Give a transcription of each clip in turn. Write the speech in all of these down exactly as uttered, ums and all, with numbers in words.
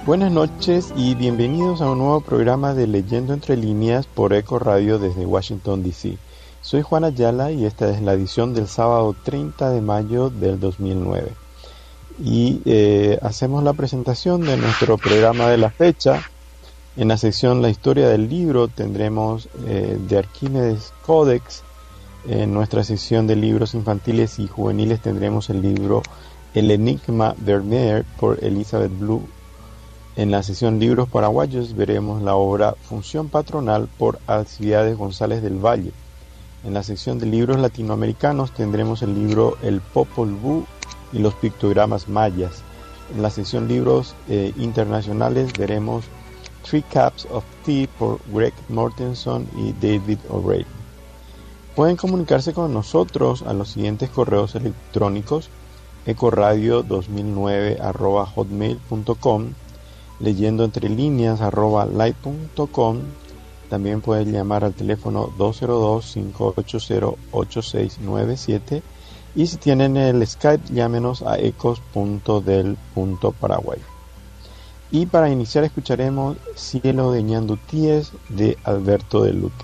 Buenas noches y bienvenidos a un nuevo programa de Leyendo Entre Líneas por Eco Radio desde Washington, D C Soy Juan Ayala y esta es la edición del sábado treinta de mayo del dos mil nueve. Y eh, hacemos la presentación de nuestro programa de la fecha. En la sección La Historia del Libro tendremos eh, de Arquímedes Codex. En nuestra sección de libros infantiles y juveniles tendremos el libro El Enigma Vermeer por Elizabeth Blue. En la sección Libros Paraguayos veremos la obra Función Patronal por Alcibiades González del Valle. En la sección de libros latinoamericanos tendremos el libro El Popol Vuh y los pictogramas mayas. En la sección libros eh, internacionales veremos Three Cups of Tea por Greg Mortenson y David O'Reilly. Pueden comunicarse con nosotros a los siguientes correos electrónicos: ecoradio dos mil nueve arroba hotmail punto com, leyendo entre líneas arroba live punto com. También pueden llamar al teléfono dos cero dos, cinco ocho cero, ocho seis nueve siete y si tienen el Skype llámenos a ecos punto del punto paraguay. Y para iniciar escucharemos Cielo de Ñandutíes de Alberto de Luque.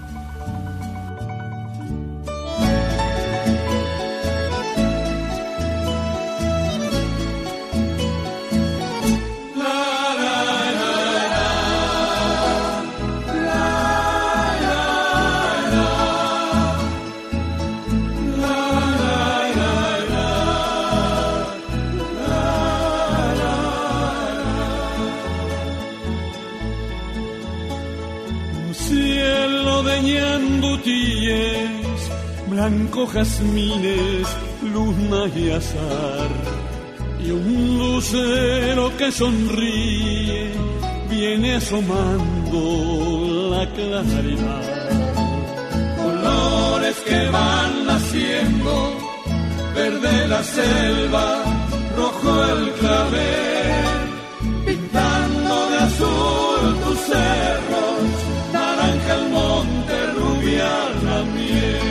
Blanco jazmines, luna y azar, y un lucero que sonríe viene asomando la claridad. Colores que van naciendo, verde la selva, rojo el clavel, pintando de azul tus cerros, naranja el monte, rubia la miel.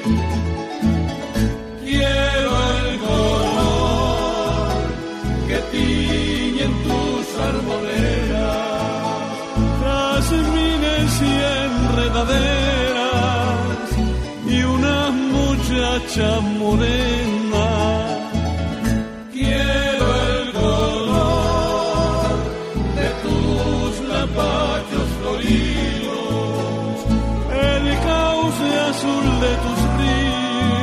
Quiero el color que tiñen tus arboledas, jazmines y enredaderas y una muchacha morena. Quiero el color de tus lapachos floridos, el cauce azul de tus ríos,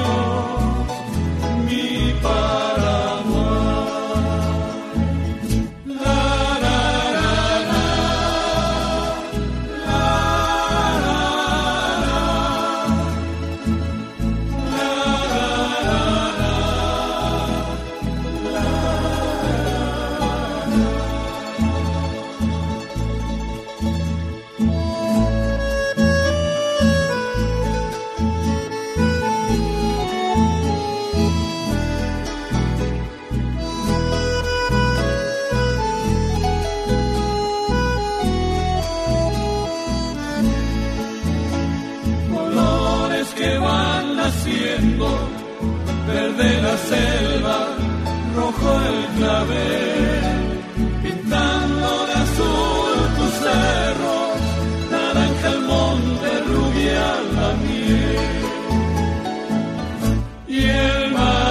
verde la selva, rojo el clavel, pintando de azul tus cerros, naranja el monte, rubia la miel, y el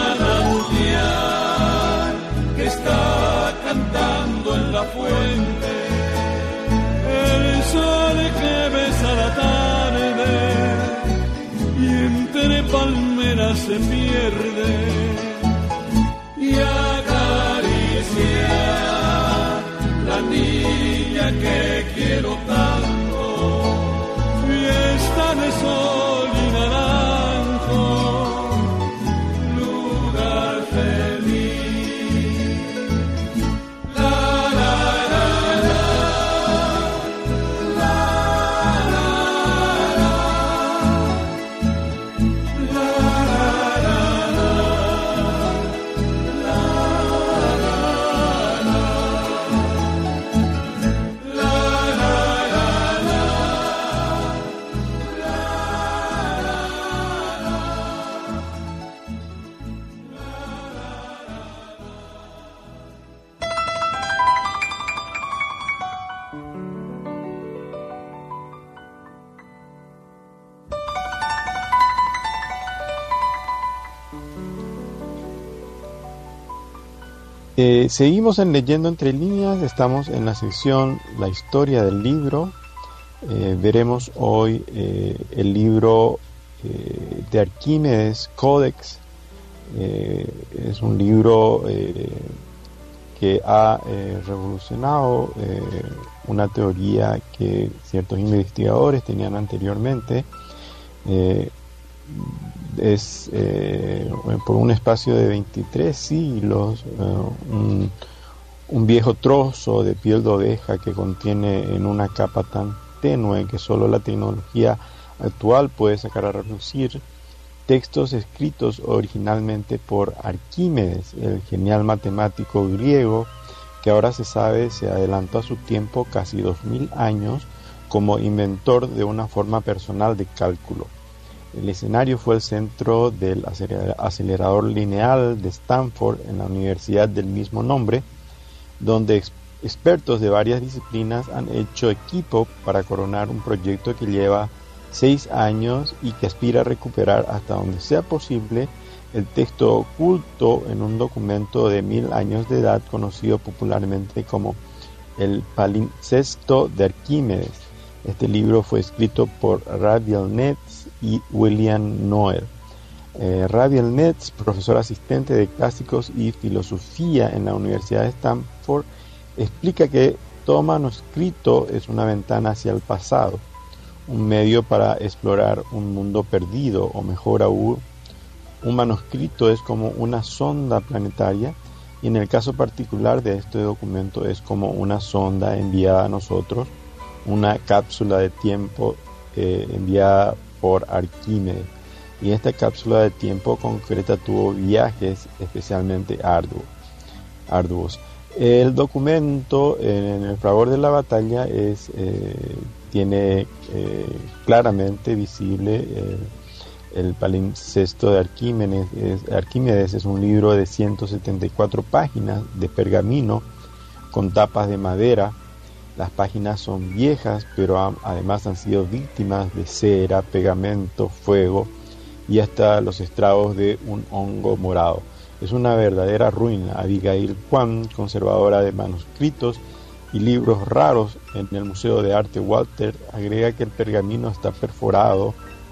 manantial que está cantando en la fuente, el sol que besa la tarde y entre palmeras se pierde, y acaricia la niña que quiero tanto, fiesta de sol y naranjo, lugar feliz. La, la, la, la, la, la, la, la, la, la, la, la, la, la, la, Eh, seguimos en Leyendo Entre Líneas, estamos en la sección La Historia del Libro. Eh, veremos hoy eh, el libro eh, de Arquímedes, Codex. Eh, es un libro eh, que ha eh, revolucionado eh, una teoría que ciertos investigadores tenían anteriormente. Eh, es eh, por un espacio de veintitrés siglos eh, un, un viejo trozo de piel de oveja que contiene en una capa tan tenue que solo la tecnología actual puede sacar a relucir textos escritos originalmente por Arquímedes, el genial matemático griego que ahora se sabe se adelantó a su tiempo casi dos mil años como inventor de una forma personal de cálculo. El escenario fue el centro del acelerador lineal de Stanford en la universidad del mismo nombre, donde ex- expertos de varias disciplinas han hecho equipo para coronar un proyecto que lleva seis años y que aspira a recuperar hasta donde sea posible el texto oculto en un documento de mil años de edad conocido popularmente como el Palimpsesto de Arquímedes. Este libro fue escrito por Raphael Netz y William Noel. Eh, Raphael Netz, profesor asistente de clásicos y filosofía en la Universidad de Stanford, explica que todo manuscrito es una ventana hacia el pasado, un medio para explorar un mundo perdido, o mejor aún, un manuscrito es como una sonda planetaria, y en el caso particular de este documento es como una sonda enviada a nosotros, una cápsula de tiempo eh, enviada por Arquímedes, y esta cápsula de tiempo concreta tuvo viajes especialmente arduos. arduos. El documento en el fragor de la batalla es, eh, tiene eh, claramente visible eh, el palimpsesto de Arquímedes. Es, Arquímedes es un libro de ciento setenta y cuatro páginas de pergamino con tapas de madera. Las páginas son viejas, pero ha, además han sido víctimas de cera, pegamento, fuego y hasta los estragos de un hongo morado. Es una verdadera ruina. Abigail Kwan, conservadora de manuscritos y libros raros en el Museo de Arte Walter, agrega que el pergamino está perforado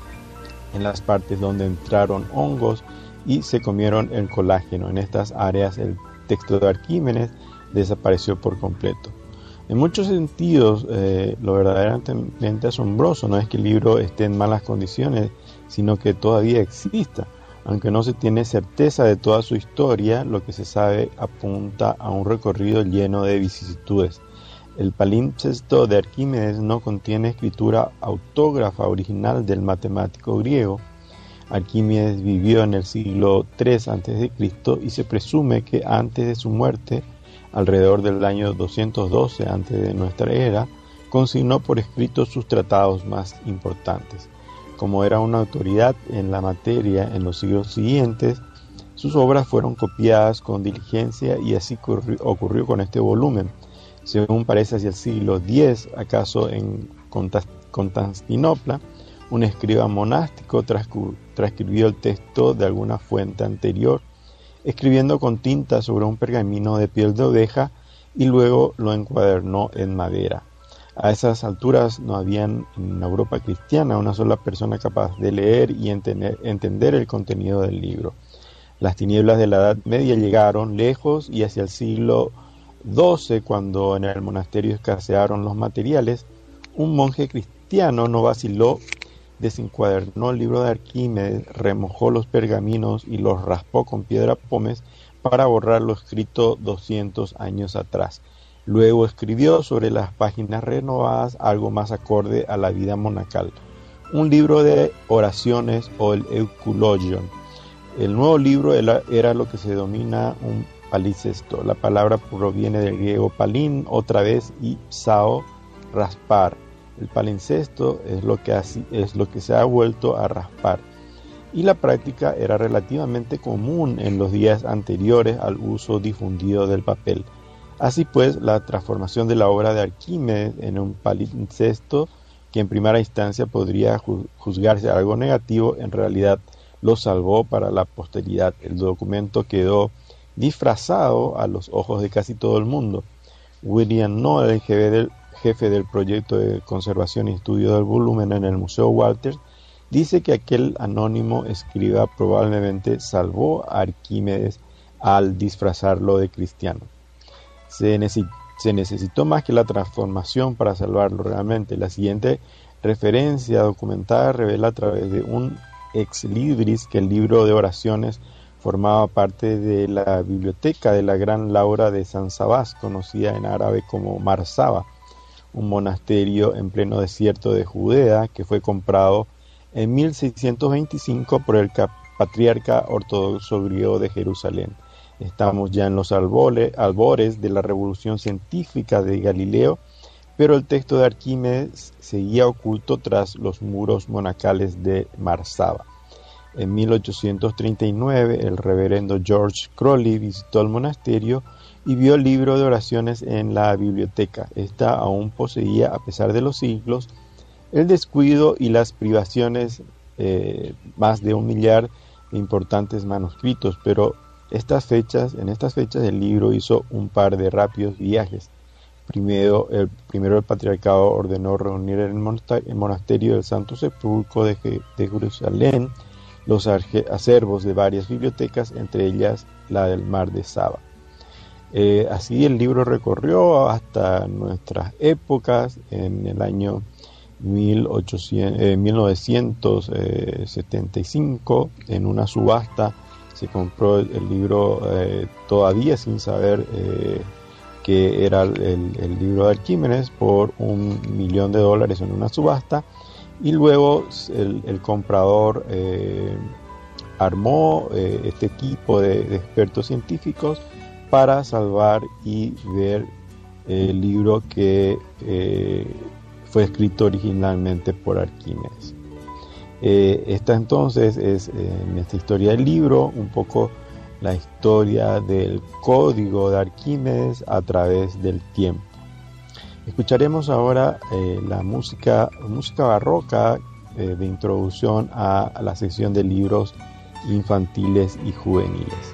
en las partes donde entraron hongos y se comieron el colágeno. En estas áreas el texto de Arquímedes desapareció por completo. En muchos sentidos, eh, lo verdaderamente asombroso no es que el libro esté en malas condiciones, sino que todavía exista. Aunque no se tiene certeza de toda su historia, lo que se sabe apunta a un recorrido lleno de vicisitudes. El palimpsesto de Arquímedes no contiene escritura autógrafa original del matemático griego. Arquímedes vivió en el siglo tres antes de Cristo y se presume que antes de su muerte, alrededor del año doscientos doce antes de nuestra era, consignó por escrito sus tratados más importantes. Como era una autoridad en la materia en los siglos siguientes, sus obras fueron copiadas con diligencia y así ocurrió, ocurrió con este volumen. Según parece hacia el siglo diez, acaso en Constantinopla, un escriba monástico transcribió el texto de alguna fuente anterior, escribiendo con tinta sobre un pergamino de piel de oveja y luego lo encuadernó en madera. A esas alturas no había en Europa cristiana una sola persona capaz de leer y entender, entender el contenido del libro. Las tinieblas de la Edad Media llegaron lejos y hacia el siglo doce, cuando en el monasterio escasearon los materiales, un monje cristiano no vaciló, desencuadernó el libro de Arquímedes, remojó los pergaminos y los raspó con piedra pómez para borrar lo escrito doscientos años atrás. Luego escribió sobre las páginas renovadas algo más acorde a la vida monacal, un libro de oraciones o el Euculogion. El nuevo libro era, era lo que se denomina un palimpsesto. La palabra proviene del griego palín, otra vez, y psao, raspar. El palimpsesto es lo que así, es lo que se ha vuelto a raspar. Y la práctica era relativamente común en los días anteriores al uso difundido del papel. Así pues, la transformación de la obra de Arquímedes en un palimpsesto, que en primera instancia podría juzgarse algo negativo, en realidad lo salvó para la posteridad. El documento quedó disfrazado a los ojos de casi todo el mundo. William Noel, el jefe del, jefe del proyecto de conservación y estudio del volumen en el Museo Walters, dice que aquel anónimo escriba probablemente salvó a Arquímedes al disfrazarlo de cristiano. Se, necesitó, se necesitó más que la transformación para salvarlo realmente. La siguiente referencia documentada revela a través de un ex libris que el libro de oraciones formaba parte de la biblioteca de la gran Laura de San Sabás, conocida en árabe como Marsaba, un monasterio en pleno desierto de Judea que fue comprado en mil seiscientos veinticinco por el patriarca ortodoxo griego de Jerusalén. Estamos ya en los albores, albores de la revolución científica de Galileo, pero el texto de Arquímedes seguía oculto tras los muros monacales de Marsaba. En mil ochocientos treinta y nueve, el reverendo George Crowley visitó el monasterio y vio el libro de oraciones en la biblioteca. Esta aún poseía, a pesar de los siglos, el descuido y las privaciones, eh, más de un millar de importantes manuscritos, pero estas fechas, en estas fechas el libro hizo un par de rápidos viajes. Primero el, primero el patriarcado ordenó reunir en el monasterio del Santo Sepulcro de, de Jerusalén los acervos de varias bibliotecas, entre ellas la del Mar de Saba. Eh, así el libro recorrió hasta nuestras épocas. En el año mil novecientos setenta y cinco, en una subasta, se compró el libro eh, todavía sin saber eh, que era el, el libro de Arquímedes por un millón de dólares en una subasta, y luego el, el comprador eh, armó eh, este equipo de, de expertos científicos para salvar y ver el libro que eh, fue escrito originalmente por Arquímedes. Eh, esta entonces es, eh, en esta historia del libro, un poco la historia del código de Arquímedes a través del tiempo. Escucharemos ahora eh, la música, música barroca eh, de introducción a, a la sección de libros infantiles y juveniles.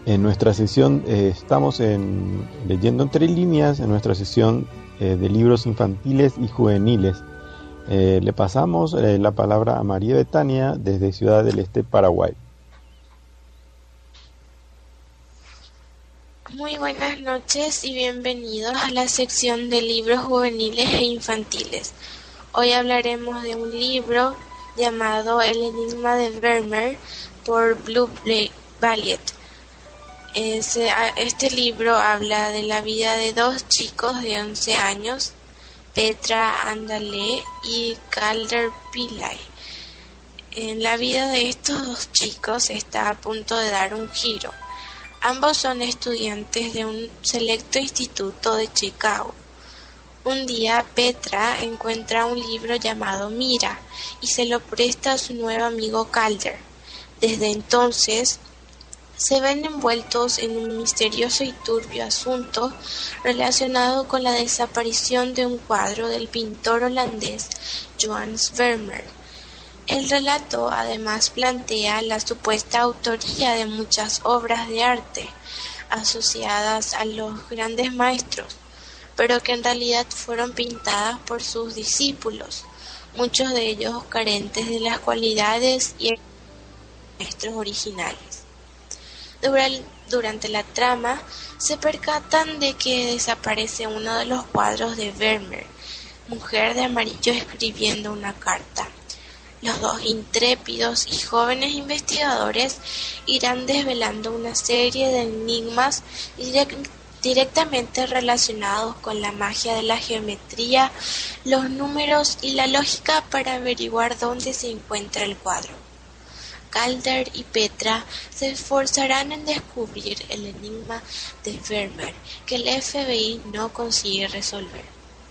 En nuestra sesión eh, estamos en Leyendo entre líneas, en nuestra sesión eh, de libros infantiles y juveniles. Eh, le pasamos eh, la palabra a María Betania desde Ciudad del Este, Paraguay. Muy buenas noches y bienvenidos a la sección de libros juveniles e infantiles. Hoy hablaremos de un libro llamado El enigma de Vermeer por Blue Valiant. Ese, este libro habla de la vida de dos chicos de once años, Petra Andale y Calder Pillay. En la vida de estos dos chicos está a punto de dar un giro. Ambos son estudiantes de un selecto instituto de Chicago. Un día Petra encuentra un libro llamado Mira y se lo presta a su nuevo amigo Calder. Desde entonces se ven envueltos en un misterioso y turbio asunto relacionado con la desaparición de un cuadro del pintor holandés Johannes Vermeer. El relato además plantea la supuesta autoría de muchas obras de arte asociadas a los grandes maestros, pero que en realidad fueron pintadas por sus discípulos, muchos de ellos carentes de las cualidades y maestros originales. Durante la trama se percatan de que desaparece uno de los cuadros de Vermeer, mujer de amarillo escribiendo una carta. Los dos intrépidos y jóvenes investigadores irán desvelando una serie de enigmas direct- directamente relacionados con la magia de la geometría, los números y la lógica para averiguar dónde se encuentra el cuadro. Calder y Petra se esforzarán en descubrir el enigma de Vermeer que el F B I no consigue resolver.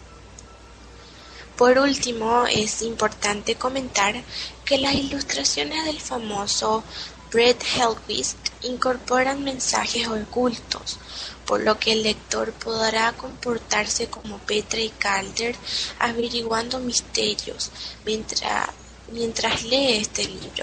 Por último, es importante comentar que las ilustraciones del famoso Brett Hellquist incorporan mensajes ocultos, por lo que el lector podrá comportarse como Petra y Calder averiguando misterios mientras, mientras lee este libro.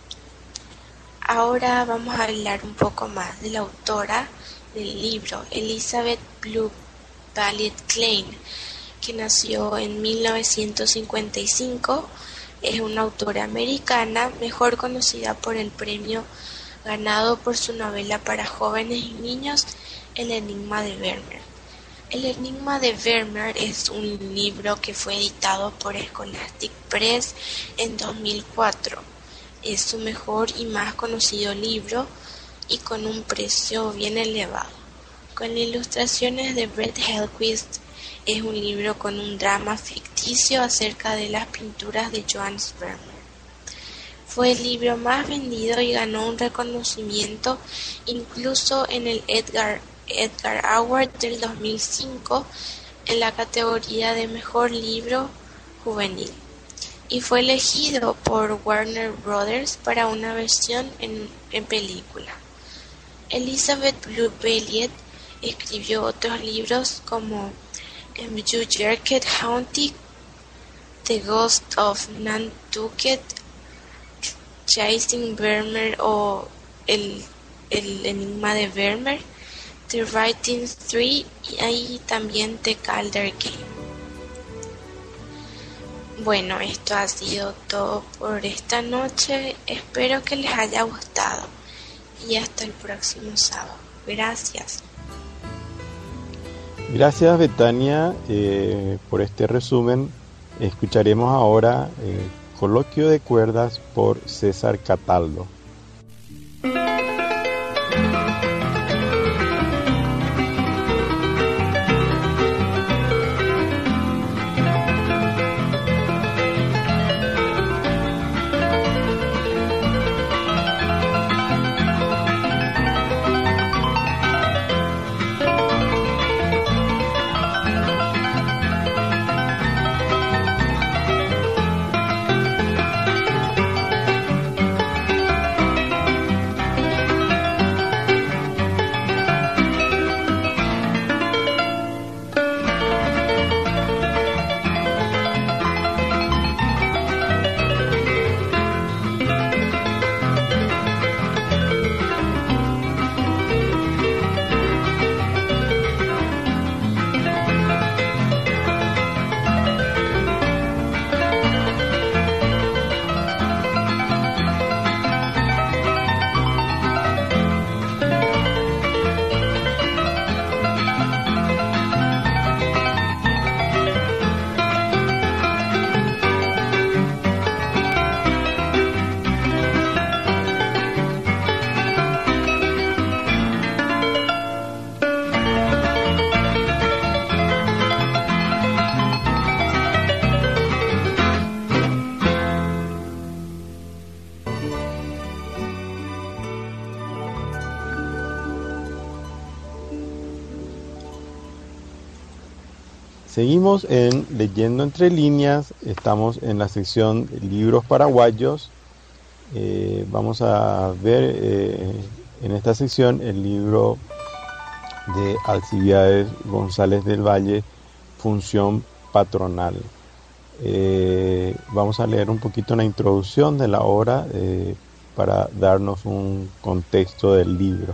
Ahora vamos a hablar un poco más de la autora del libro, Elizabeth Blue Valiant Klein, que nació en mil novecientos cincuenta y cinco, es una autora americana, mejor conocida por el premio ganado por su novela para jóvenes y niños, El enigma de Vermeer. El enigma de Vermeer es un libro que fue editado por Scholastic Press en dos mil cuatro. Es su mejor y más conocido libro y con un precio bien elevado. Con ilustraciones de Brett Hellquist, es un libro con un drama ficticio acerca de las pinturas de Johannes Vermeer. Fue el libro más vendido y ganó un reconocimiento incluso en el Edgar, Edgar Award del dos mil cinco en la categoría de Mejor Libro Juvenil, y fue elegido por Warner Brothers para una versión en, en película. Elizabeth Blue Valiant escribió otros libros como Newmarket Haunted, The Ghost of Nantucket, Chasing Vermeer o el, el enigma de Vermeer, The Writings tres y ahí también The Calder Game. Bueno, esto ha sido todo por esta noche. Espero que les haya gustado y hasta el próximo sábado. Gracias. Gracias, Betania, eh, por este resumen. Escucharemos ahora eh, Coloquio de Cuerdas por César Cataldo. Seguimos en Leyendo Entre Líneas, estamos en la sección de libros paraguayos. Eh, vamos a ver eh, en esta sección el libro de Alcibiades González del Valle, Función Patronal. Eh, vamos a leer un poquito una introducción de la obra eh, para darnos un contexto del libro.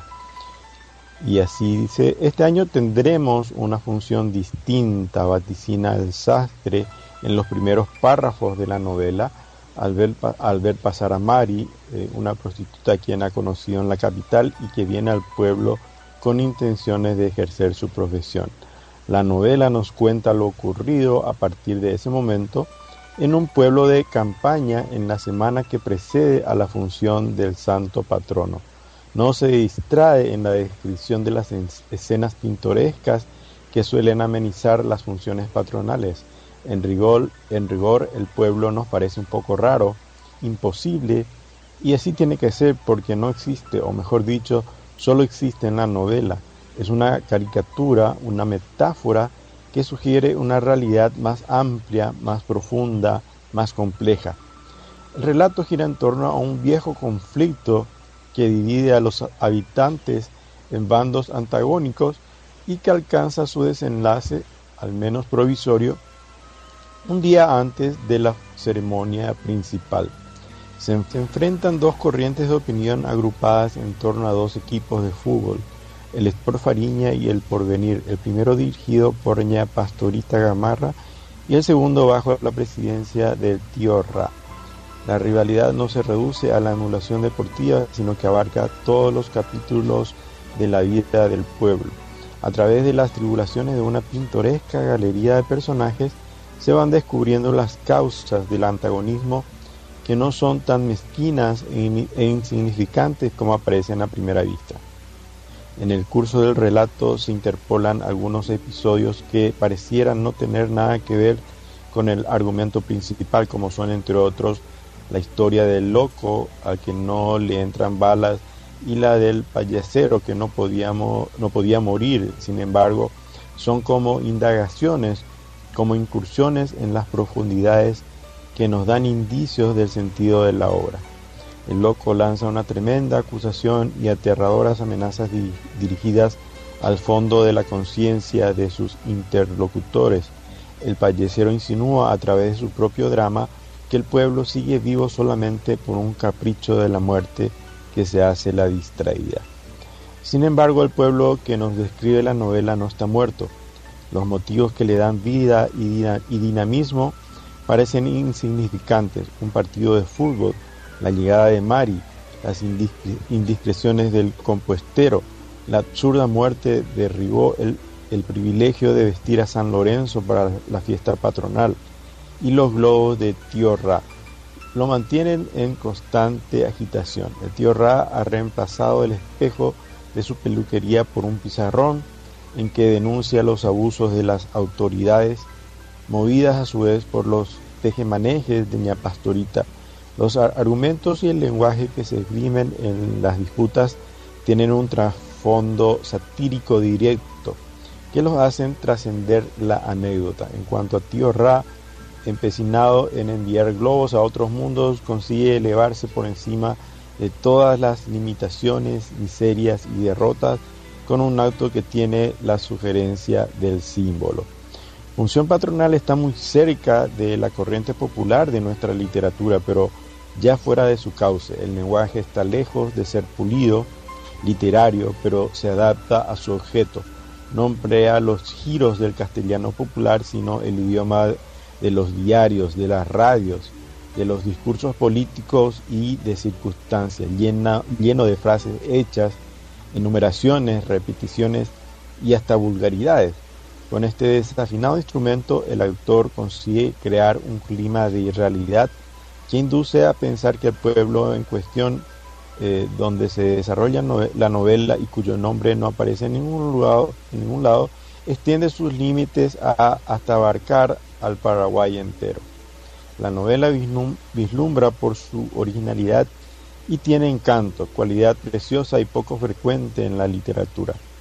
Y así dice: este año tendremos una función distinta, vaticina el sastre en los primeros párrafos de la novela, al ver, al ver pasar a Mari, eh, una prostituta a quien ha conocido en la capital y que viene al pueblo con intenciones de ejercer su profesión. La novela nos cuenta lo ocurrido a partir de ese momento en un pueblo de campaña en la semana que precede a la función del santo patrono. No se distrae en la descripción de las escenas pintorescas que suelen amenizar las funciones patronales. En rigor, en rigor, el pueblo nos parece un poco raro, imposible, y así tiene que ser porque no existe, o mejor dicho, solo existe en la novela. Es una caricatura, una metáfora que sugiere una realidad más amplia, más profunda, más compleja. El relato gira en torno a un viejo conflicto que divide a los habitantes en bandos antagónicos y que alcanza su desenlace, al menos provisorio, un día antes de la ceremonia principal. Se enfrentan dos corrientes de opinión agrupadas en torno a dos equipos de fútbol, el Sport Fariña y el Porvenir, el primero dirigido por ña Pastorita Gamarra y el segundo bajo la presidencia del tío Ra. La rivalidad no se reduce a la emulación deportiva, sino que abarca todos los capítulos de la vida del pueblo. A través de las tribulaciones de una pintoresca galería de personajes, se van descubriendo las causas del antagonismo, que no son tan mezquinas e insignificantes como aparecen a primera vista. En el curso del relato se interpolan algunos episodios que parecieran no tener nada que ver con el argumento principal, como son, entre otros, la historia del loco al que no le entran balas y la del payasero que no podía, no podía morir. Sin embargo, son como indagaciones, como incursiones en las profundidades que nos dan indicios del sentido de la obra. El loco lanza una tremenda acusación y aterradoras amenazas di- dirigidas al fondo de la conciencia de sus interlocutores. El payasero insinúa a través de su propio drama que el pueblo sigue vivo solamente por un capricho de la muerte que se hace la distraída. Sin embargo, el pueblo que nos describe la novela no está muerto. Los motivos que le dan vida y, dina- y dinamismo parecen insignificantes: un partido de fútbol, la llegada de Mari, las indiscre- indiscreciones del compuestero, la absurda muerte de Ribó, el, el privilegio de vestir a San Lorenzo para la fiesta patronal, y los globos de tío Ra. Lo mantienen en constante agitación. El tío Ra ha reemplazado el espejo de su peluquería por un pizarrón en que denuncia los abusos de las autoridades, movidas a su vez por los tejemanejes de ña Pastorita. Los ar- argumentos y el lenguaje que se esgrimen en las disputas tienen un trasfondo satírico directo que los hacen trascender la anécdota. En cuanto a tío Ra, empecinado en enviar globos a otros mundos, consigue elevarse por encima de todas las limitaciones, miserias y derrotas con un acto que tiene la sugerencia del símbolo. Función Patronal está muy cerca de la corriente popular de nuestra literatura, pero ya fuera de su cauce. El lenguaje está lejos de ser pulido, literario, pero se adapta a su objeto. No emplea los giros del castellano popular, sino el idioma de los diarios, de las radios, de los discursos políticos y de circunstancias, llena, lleno de frases hechas, enumeraciones, repeticiones y hasta vulgaridades. Con este desafinado instrumento, el autor consigue crear un clima de irrealidad que induce a pensar que el pueblo en cuestión, eh, donde se desarrolla nove- la novela y cuyo nombre no aparece en ningún lugar, en ningún lado, extiende sus límites a, hasta abarcar al Paraguay entero. La novela vislum- vislumbra por su originalidad y tiene encanto, cualidad preciosa y poco frecuente en la literatura.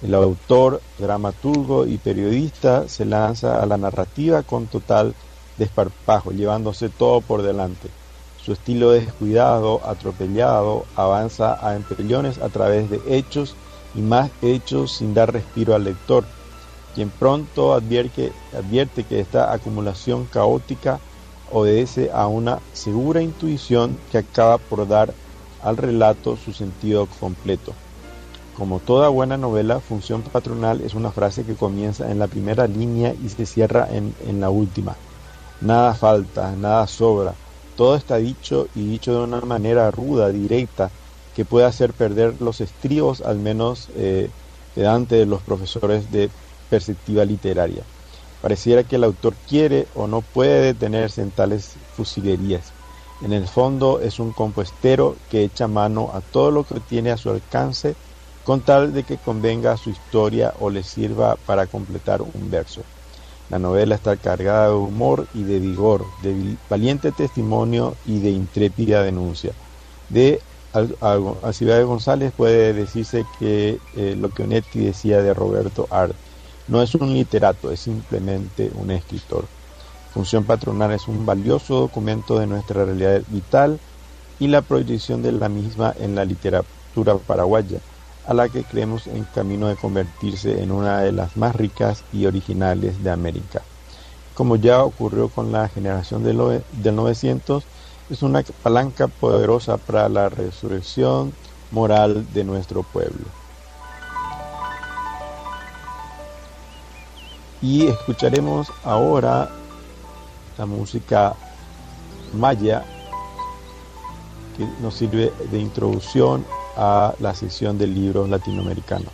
El autor, dramaturgo y periodista se lanza a la narrativa con total desparpajo, llevándose todo por delante. Su estilo descuidado, atropellado, avanza a empellones a través de hechos y más hechos sin dar respiro al lector, quien pronto advierte, advierte que esta acumulación caótica obedece a una segura intuición que acaba por dar al relato su sentido completo. Como toda buena novela, Función Patronal es una frase que comienza en la primera línea y se cierra en, en la última. Nada falta, nada sobra, todo está dicho y dicho de una manera ruda, directa, que puede hacer perder los estribos, al menos eh, pedante de los profesores de perspectiva literaria. Pareciera que el autor quiere o no puede detenerse en tales fusilerías. En el fondo es un compuestero que echa mano a todo lo que tiene a su alcance con tal de que convenga a su historia o le sirva para completar un verso. La novela está cargada de humor y de vigor, de valiente testimonio y de intrépida denuncia. De Alcibiades González puede decirse que eh, lo que Onetti decía de Roberto Art: no es un literato, es simplemente un escritor. Función Patronal es un valioso documento de nuestra realidad vital y la proyección de la misma en la literatura paraguaya, a la que creemos en camino de convertirse en una de las más ricas y originales de América. Como ya ocurrió con la generación del, del novecientos, es una palanca poderosa para la resurrección moral de nuestro pueblo. Y escucharemos ahora la música maya, que nos sirve de introducción a la sección de libros latinoamericanos.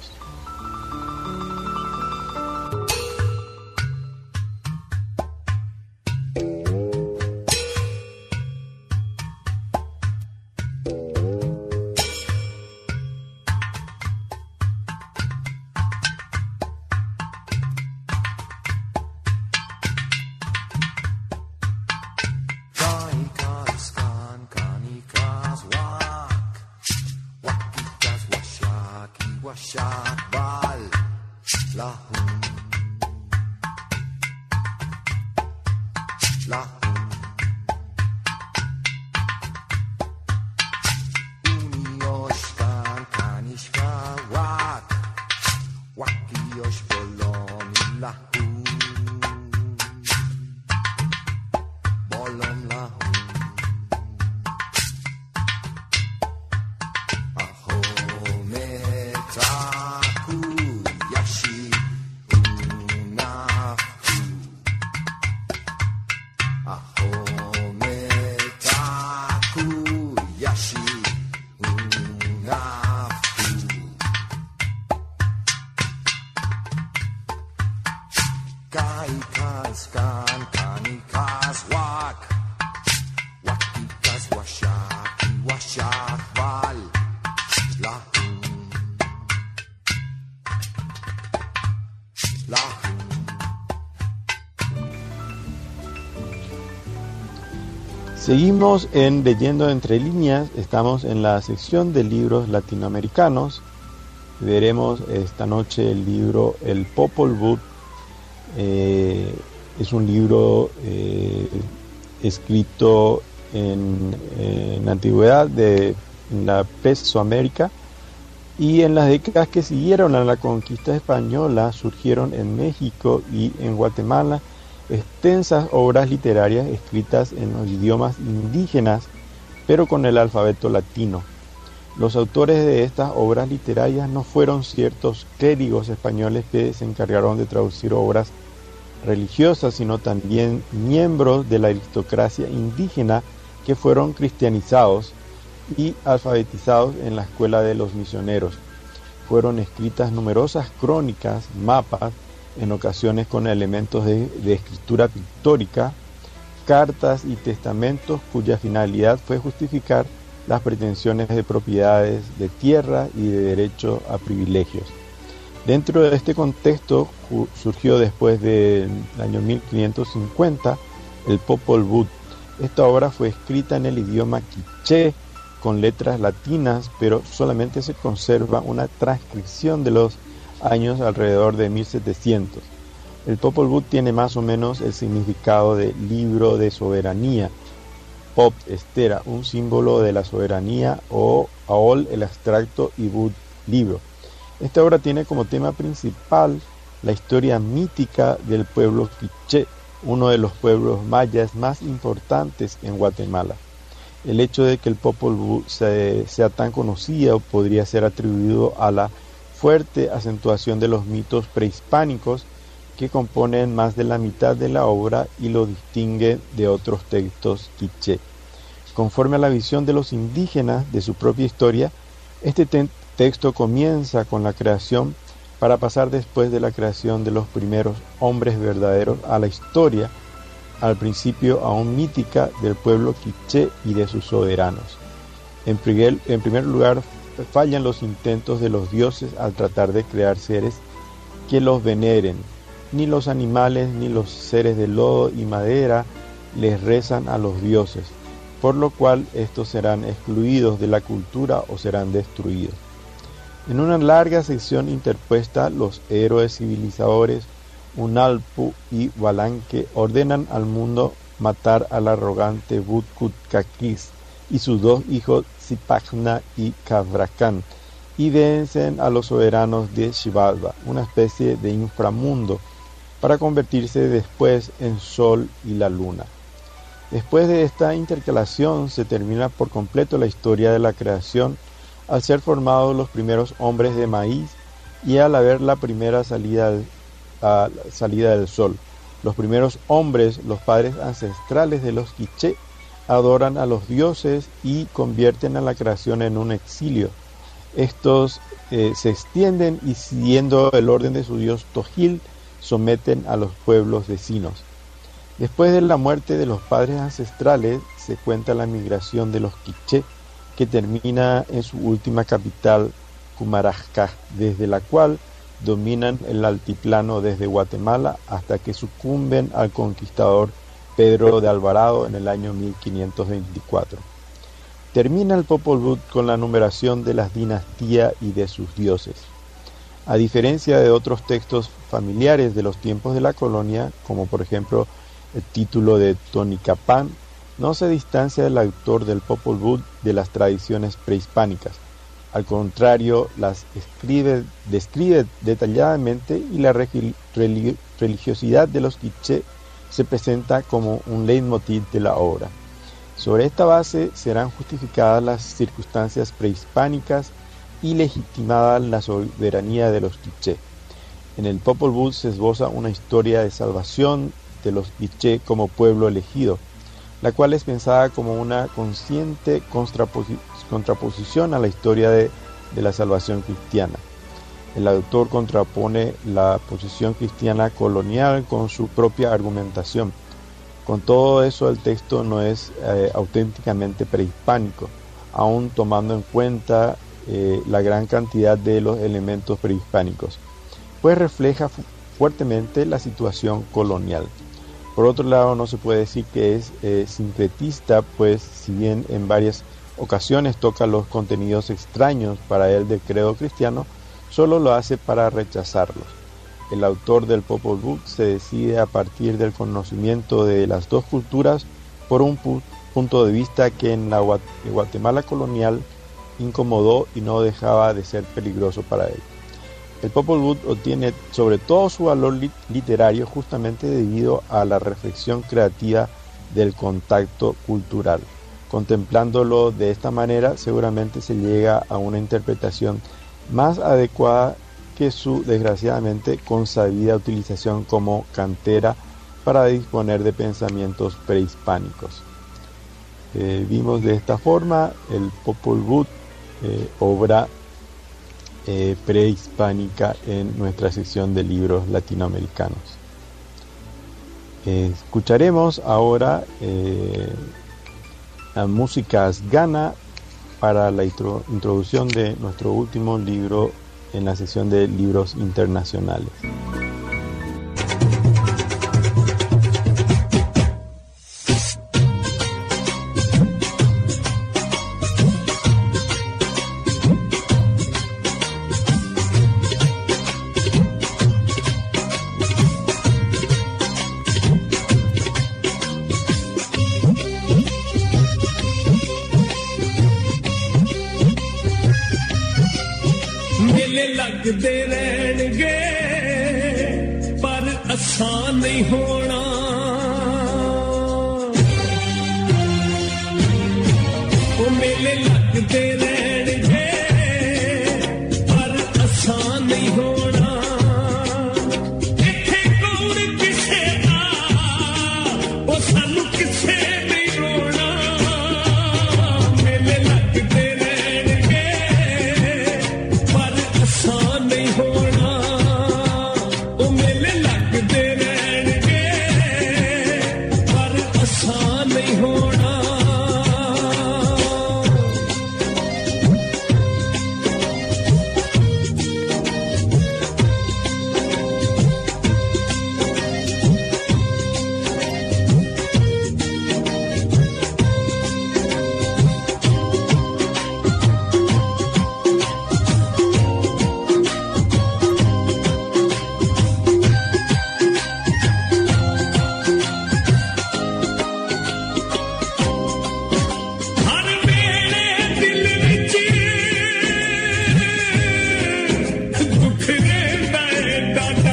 Seguimos en Leyendo Entre Líneas, estamos en la sección de libros latinoamericanos. Veremos esta noche el libro El Popol Vuh. Eh, es un libro eh, escrito en, en la antigüedad, de en la Mesoamérica, y en las décadas que siguieron a la conquista española surgieron en México y en Guatemala extensas obras literarias escritas en los idiomas indígenas, pero con el alfabeto latino. Los autores de estas obras literarias no fueron ciertos clérigos españoles que se encargaron de traducir obras religiosas, sino también miembros de la aristocracia indígena que fueron cristianizados y alfabetizados en la escuela de los misioneros. Fueron escritas numerosas crónicas, mapas, en ocasiones con elementos de, de escritura pictórica, cartas y testamentos cuya finalidad fue justificar las pretensiones de propiedades de tierra y de derecho a privilegios. Dentro de este contexto surgió después del año mil quinientos cincuenta el Popol Vuh. Esta obra fue escrita en el idioma quiché con letras latinas, pero solamente se conserva una transcripción de los años alrededor de mil setecientos. El Popol Vuh tiene más o menos el significado de libro de soberanía, Pop estera, un símbolo de la soberanía, o Aol el abstracto y Bud libro. Esta obra tiene como tema principal la historia mítica del pueblo quiché, uno de los pueblos mayas más importantes en Guatemala. El hecho de que el Popol Vuh sea, sea tan conocido podría ser atribuido a la fuerte acentuación de los mitos prehispánicos que componen más de la mitad de la obra y lo distingue de otros textos quiché. Conforme a la visión de los indígenas de su propia historia, este te- texto comienza con la creación para pasar después de la creación de los primeros hombres verdaderos a la historia, al principio aún mítica, del pueblo quiché y de sus soberanos. En primer, en primer lugar, fallan los intentos de los dioses al tratar de crear seres que los veneren. Ni los animales ni los seres de lodo y madera les rezan a los dioses, por lo cual estos serán excluidos de la cultura o serán destruidos. En una larga sección interpuesta, los héroes civilizadores Unalpu y Balanque ordenan al mundo matar al arrogante Butkutkakis y sus dos hijos Zipacna y Cabracán, y vencen a los soberanos de Xibalba, una especie de inframundo, para convertirse después en Sol y la Luna. Después de esta intercalación se termina por completo la historia de la creación al ser formados los primeros hombres de maíz y al haber la primera salida, uh, salida del sol. Los primeros hombres, los padres ancestrales de los quiché, adoran a los dioses y convierten a la creación en un exilio. Estos eh, se extienden y, siguiendo el orden de su dios Tojil, someten a los pueblos vecinos. Después de la muerte de los padres ancestrales, se cuenta la migración de los quiché, que termina en su última capital, Cumarajcá, desde la cual dominan el altiplano desde Guatemala hasta que sucumben al conquistador Pedro de Alvarado en el año mil quinientos veinticuatro. Termina el Popol Vuh con la numeración de las dinastías y de sus dioses. A diferencia de otros textos familiares de los tiempos de la colonia, como por ejemplo el título de Tonicapán, no se distancia el autor del Popol Vuh de las tradiciones prehispánicas. Al contrario, las escribe, describe detalladamente, y la religi- religiosidad de los quiché se presenta como un leitmotiv de la obra. Sobre esta base serán justificadas las circunstancias prehispánicas y legitimada la soberanía de los quiché. En el Popol Vuh se esboza una historia de salvación de los quiché como pueblo elegido, la cual es pensada como una consciente contraposi- contraposición a la historia de, de la salvación cristiana. El autor contrapone la posición cristiana colonial con su propia argumentación. Con todo eso, el texto no es eh, auténticamente prehispánico, aún tomando en cuenta eh, la gran cantidad de los elementos prehispánicos, pues refleja fu- fuertemente la situación colonial. Por otro lado, no se puede decir que es eh, sincretista, pues si bien en varias ocasiones toca los contenidos extraños para él del credo cristiano, solo lo hace para rechazarlos. El autor del Popol Vuh se decide a partir del conocimiento de las dos culturas por un pu- punto de vista que en la Guat- Guatemala colonial incomodó y no dejaba de ser peligroso para él. El Popol Vuh obtiene sobre todo su valor lit- literario justamente debido a la reflexión creativa del contacto cultural. Contemplándolo de esta manera, seguramente se llega a una interpretación más adecuada que su desgraciadamente consabida utilización como cantera para disponer de pensamientos prehispánicos. Eh, vimos de esta forma el Popol Vuh, eh, obra eh, prehispánica en nuestra sección de libros latinoamericanos. Eh, escucharemos ahora eh, la música afgana para la intro- introducción de nuestro último libro en la sección de libros internacionales. मेले लगदे रहणगे पर आसान नहीं होना ओ मेले लगदे रहणगे पर आसान नहीं होना इत्थे कौन किसे दा ओ सानू किसे नहीं रोना मेले लगदे रहणगे पर आसान नहीं होना ओ मेले लगदे रहणगे पर आसान नहीं होना हर वेले दिल विच दुख रहिंदा है डाढा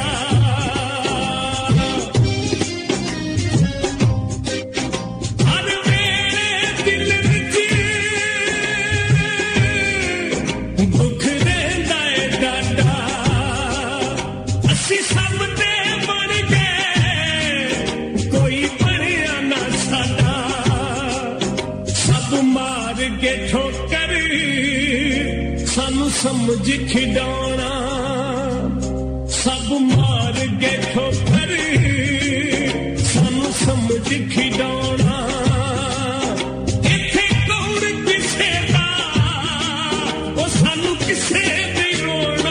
हर वेले दिल विच दुख रहिंदा है डाढा असीं सब दे बण गए कोई बनया ना साडा सब मार के ठोकर सानू समझ खिडौना सब मार के ठोकर सानू समझ खिडौना इत्थे कौन किसे दा ओ सानू किसे नहीं रोना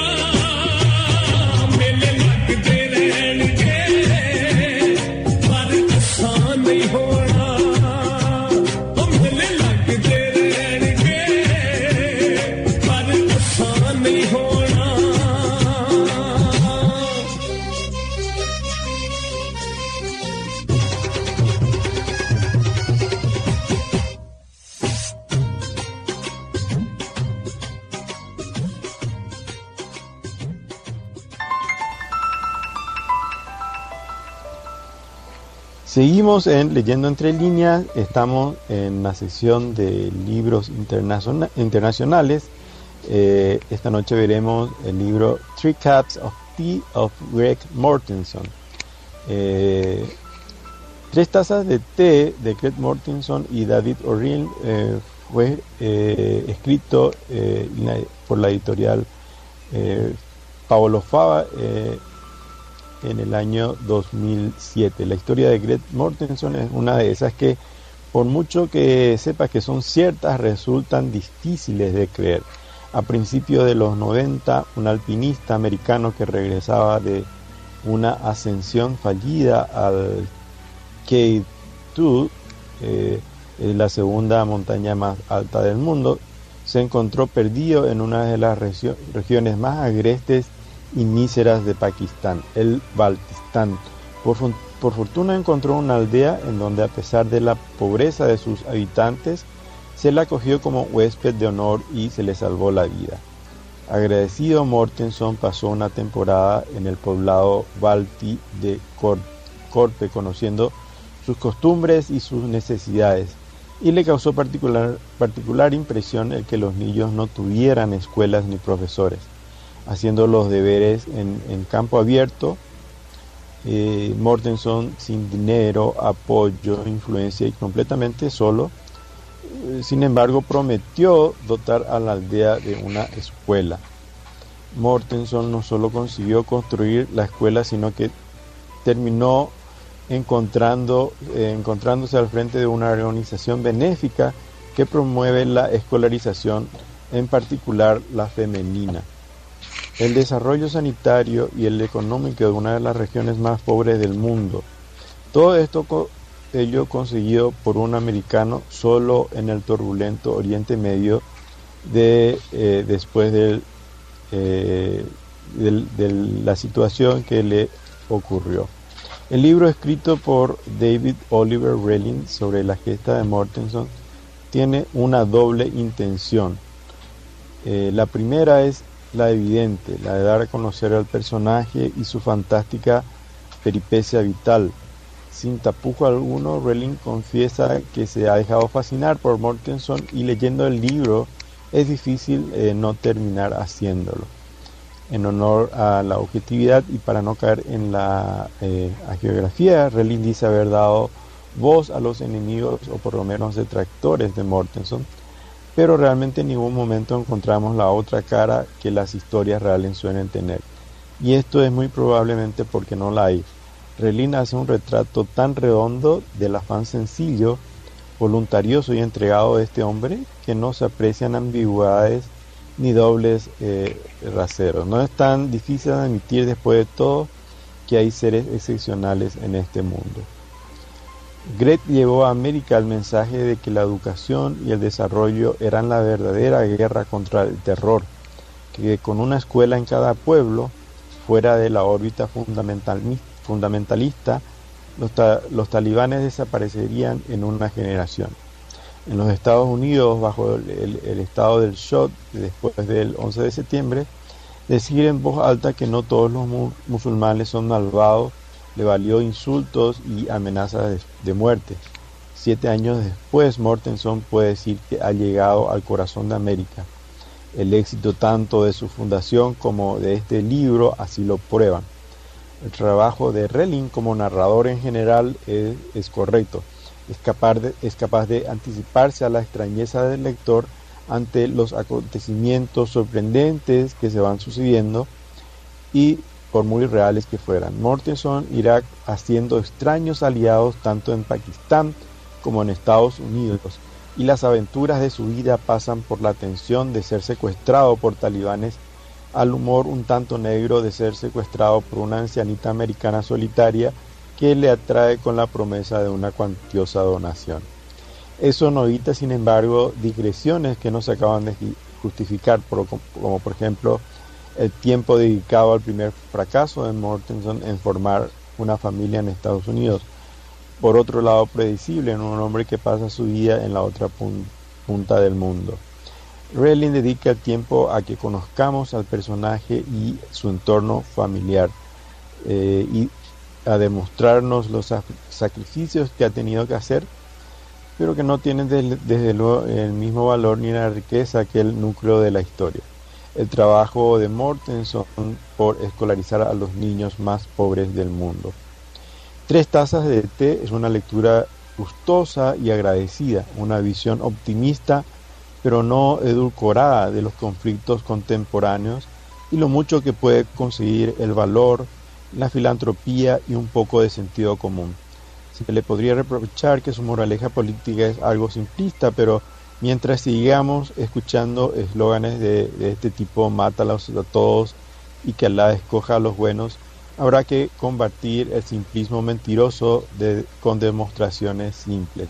मेले लगदे रहणगे पर आसान नहीं होना ओ मेले लगदे रहणगे पर आसान नहीं होना Seguimos en Leyendo Entre Líneas, estamos en la sección de libros internaciona- internacionales. Eh, esta noche veremos el libro Three Cups of Tea of Greg Mortenson. Eh, Tres tazas de té de Greg Mortenson y David O'Reilly eh, fue eh, escrito eh, la- por la editorial eh, Paolo Fava eh, en el año dos mil siete. La historia de Greg Mortenson es una de esas que, por mucho que sepas que son ciertas, resultan difíciles de creer. A principios de los noventa, un alpinista americano que regresaba de una ascensión fallida al K dos, eh, la segunda montaña más alta del mundo, se encontró perdido en una de las regio- regiones más agrestes y míseras de Pakistán, el Baltistán. Por, fu- por fortuna encontró una aldea en donde, a pesar de la pobreza de sus habitantes, se la acogió como huésped de honor y se le salvó la vida. Agradecido, Mortenson pasó una temporada en el poblado Balti de Cor- Corpe, conociendo sus costumbres y sus necesidades, y le causó particular, particular impresión el que los niños no tuvieran escuelas ni profesores. Haciendo los deberes en, en campo abierto, eh, Mortenson, sin dinero, apoyo, influencia y completamente solo, eh, sin embargo prometió dotar a la aldea de una escuela. Mortenson no solo consiguió construir la escuela, sino que terminó encontrando, eh, encontrándose al frente de una organización benéfica que promueve la escolarización, en particular la femenina, el desarrollo sanitario y el económico de una de las regiones más pobres del mundo. Todo esto co- ello conseguido por un americano solo en el turbulento Oriente Medio de, eh, después del, eh, del- de la situación que le ocurrió. El libro, escrito por David Oliver Relling sobre la gesta de Mortenson, tiene una doble intención. Eh, la primera es la evidente, la de dar a conocer al personaje y su fantástica peripecia vital. Sin tapujo alguno, Rowling confiesa que se ha dejado fascinar por Mortenson y leyendo el libro es difícil eh, no terminar haciéndolo. En honor a la objetividad y para no caer en la eh, hagiografía, Rowling dice haber dado voz a los enemigos o por lo menos detractores de Mortenson, pero realmente en ningún momento encontramos la otra cara que las historias reales suelen tener. Y esto es muy probablemente porque no la hay. Rowling hace un retrato tan redondo del afán sencillo, voluntarioso y entregado de este hombre que no se aprecian ambigüedades ni dobles eh, raseros. No es tan difícil de admitir después de todo que hay seres excepcionales en este mundo. Gret llevó a América el mensaje de que la educación y el desarrollo eran la verdadera guerra contra el terror, que con una escuela en cada pueblo, fuera de la órbita fundamentalista, fundamentalista los, ta los talibanes desaparecerían en una generación. En los Estados Unidos, bajo el, el, el estado del shock, después del once de septiembre, decir en voz alta que no todos los mu musulmanes son malvados le valió insultos y amenazas de, de muerte. Siete años después, Mortenson puede decir que ha llegado al corazón de América. El éxito tanto de su fundación como de este libro así lo prueban. El trabajo de Rowling como narrador en general es, es correcto. Es capaz, de, es capaz de anticiparse a la extrañeza del lector ante los acontecimientos sorprendentes que se van sucediendo y por muy reales que fueran. Mortenson irá haciendo extraños aliados tanto en Pakistán como en Estados Unidos y las aventuras de su vida pasan por la tensión de ser secuestrado por talibanes al humor un tanto negro de ser secuestrado por una ancianita americana solitaria que le atrae con la promesa de una cuantiosa donación. Eso no evita, sin embargo, digresiones que no se acaban de justificar, por, como por ejemplo el tiempo dedicado al primer fracaso de Mortenson en formar una familia en Estados Unidos. Por otro lado, predecible en un hombre que pasa su vida en la otra pun punta del mundo. Rowling dedica el tiempo a que conozcamos al personaje y su entorno familiar eh, y a demostrarnos los sacrificios que ha tenido que hacer, pero que no tienen de, desde luego el mismo valor ni la riqueza que el núcleo de la historia. El trabajo de Mortenson por escolarizar a los niños más pobres del mundo. Tres tazas de té es una lectura gustosa y agradecida, una visión optimista pero no edulcorada de los conflictos contemporáneos y lo mucho que puede conseguir el valor, la filantropía y un poco de sentido común. Se le podría reprochar que su moraleja política es algo simplista, pero mientras sigamos escuchando eslóganes de, de este tipo, mátalos a todos y que Alá escoja a los buenos, habrá que combatir el simplismo mentiroso de, con demostraciones simples.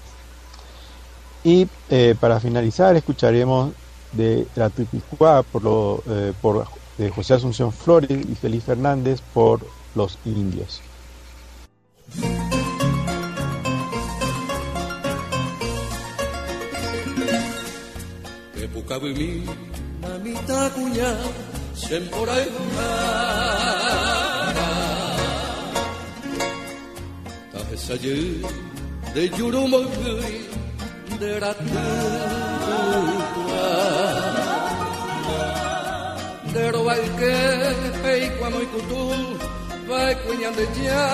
Y eh, para finalizar escucharemos de La Tupicua por, lo, eh, por de José Asunción Flores y Feliz Fernández por Los Indios. Kebukabumi namita kunya semporai hara tahe saja de juru moguri de ratu de roai ke pei kwa moi kutu vai kunya de ya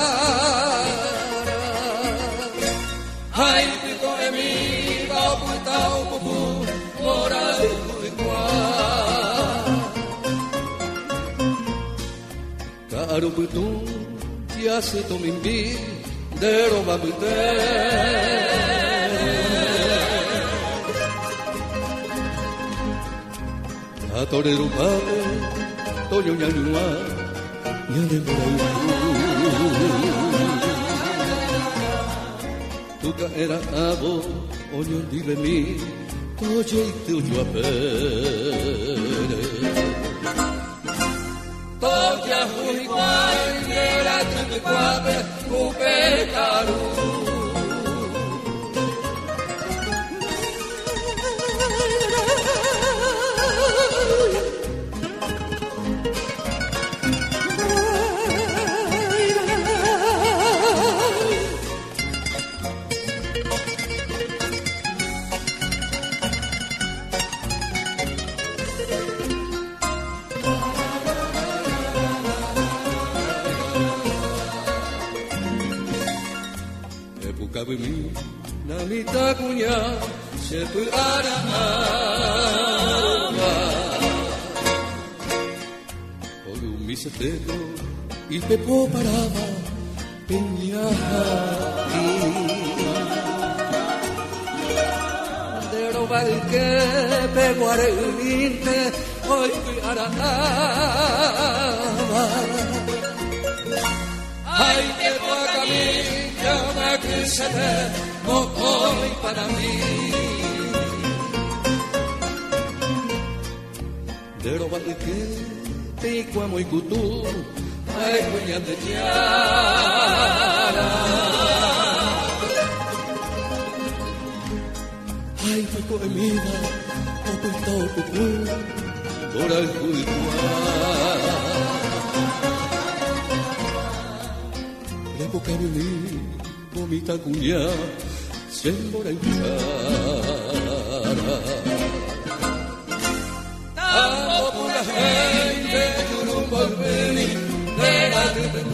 hai piko emi ba putau pupu morai kwa karu putu ya se tomimbi de roba bute atore rupate toyo nyanyua nyane tuka era abo onyo dile mi toje tu juapere toja hui kwai era tu kwape kupe karu mi namita kunya sepu arama Olu misetego ipepo parama peñahati Dero balke peguare uninte hoy arama Ay, que poca mi llama que se ve, no hoy para mí. De lo vale que te iguamo y cutú, ay, huella de yara. Ay, fue con mi vida, o cuento cucú, por el judicial. Época de mí, vomita cuña, sembra en cara. Tanto pura gente, yo no volveré de la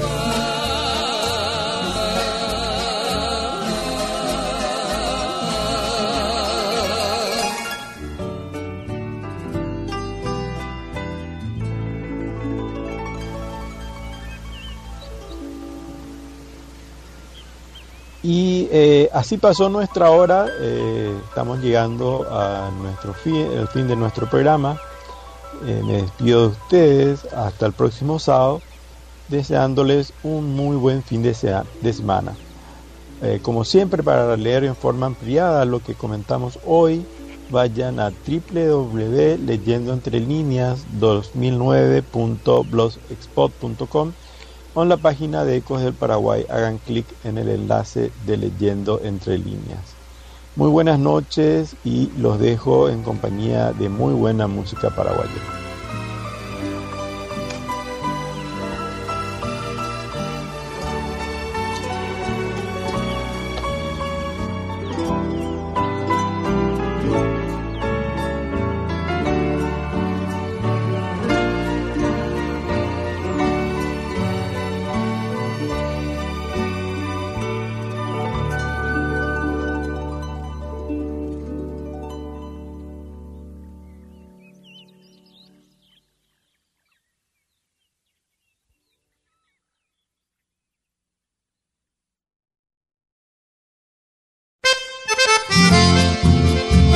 Y eh, así pasó nuestra hora, eh, estamos llegando a nuestro fin, el fin de nuestro programa. Eh, me despido de ustedes hasta el próximo sábado, deseándoles un muy buen fin de, se- de semana. Eh, como siempre, para leer en forma ampliada lo que comentamos hoy, vayan a w w w punto leyendo entre líneas dos mil nueve punto blogspot punto com o en la página de Ecos del Paraguay. Hagan clic en el enlace de Leyendo entre líneas. Muy buenas noches y los dejo en compañía de muy buena música paraguaya.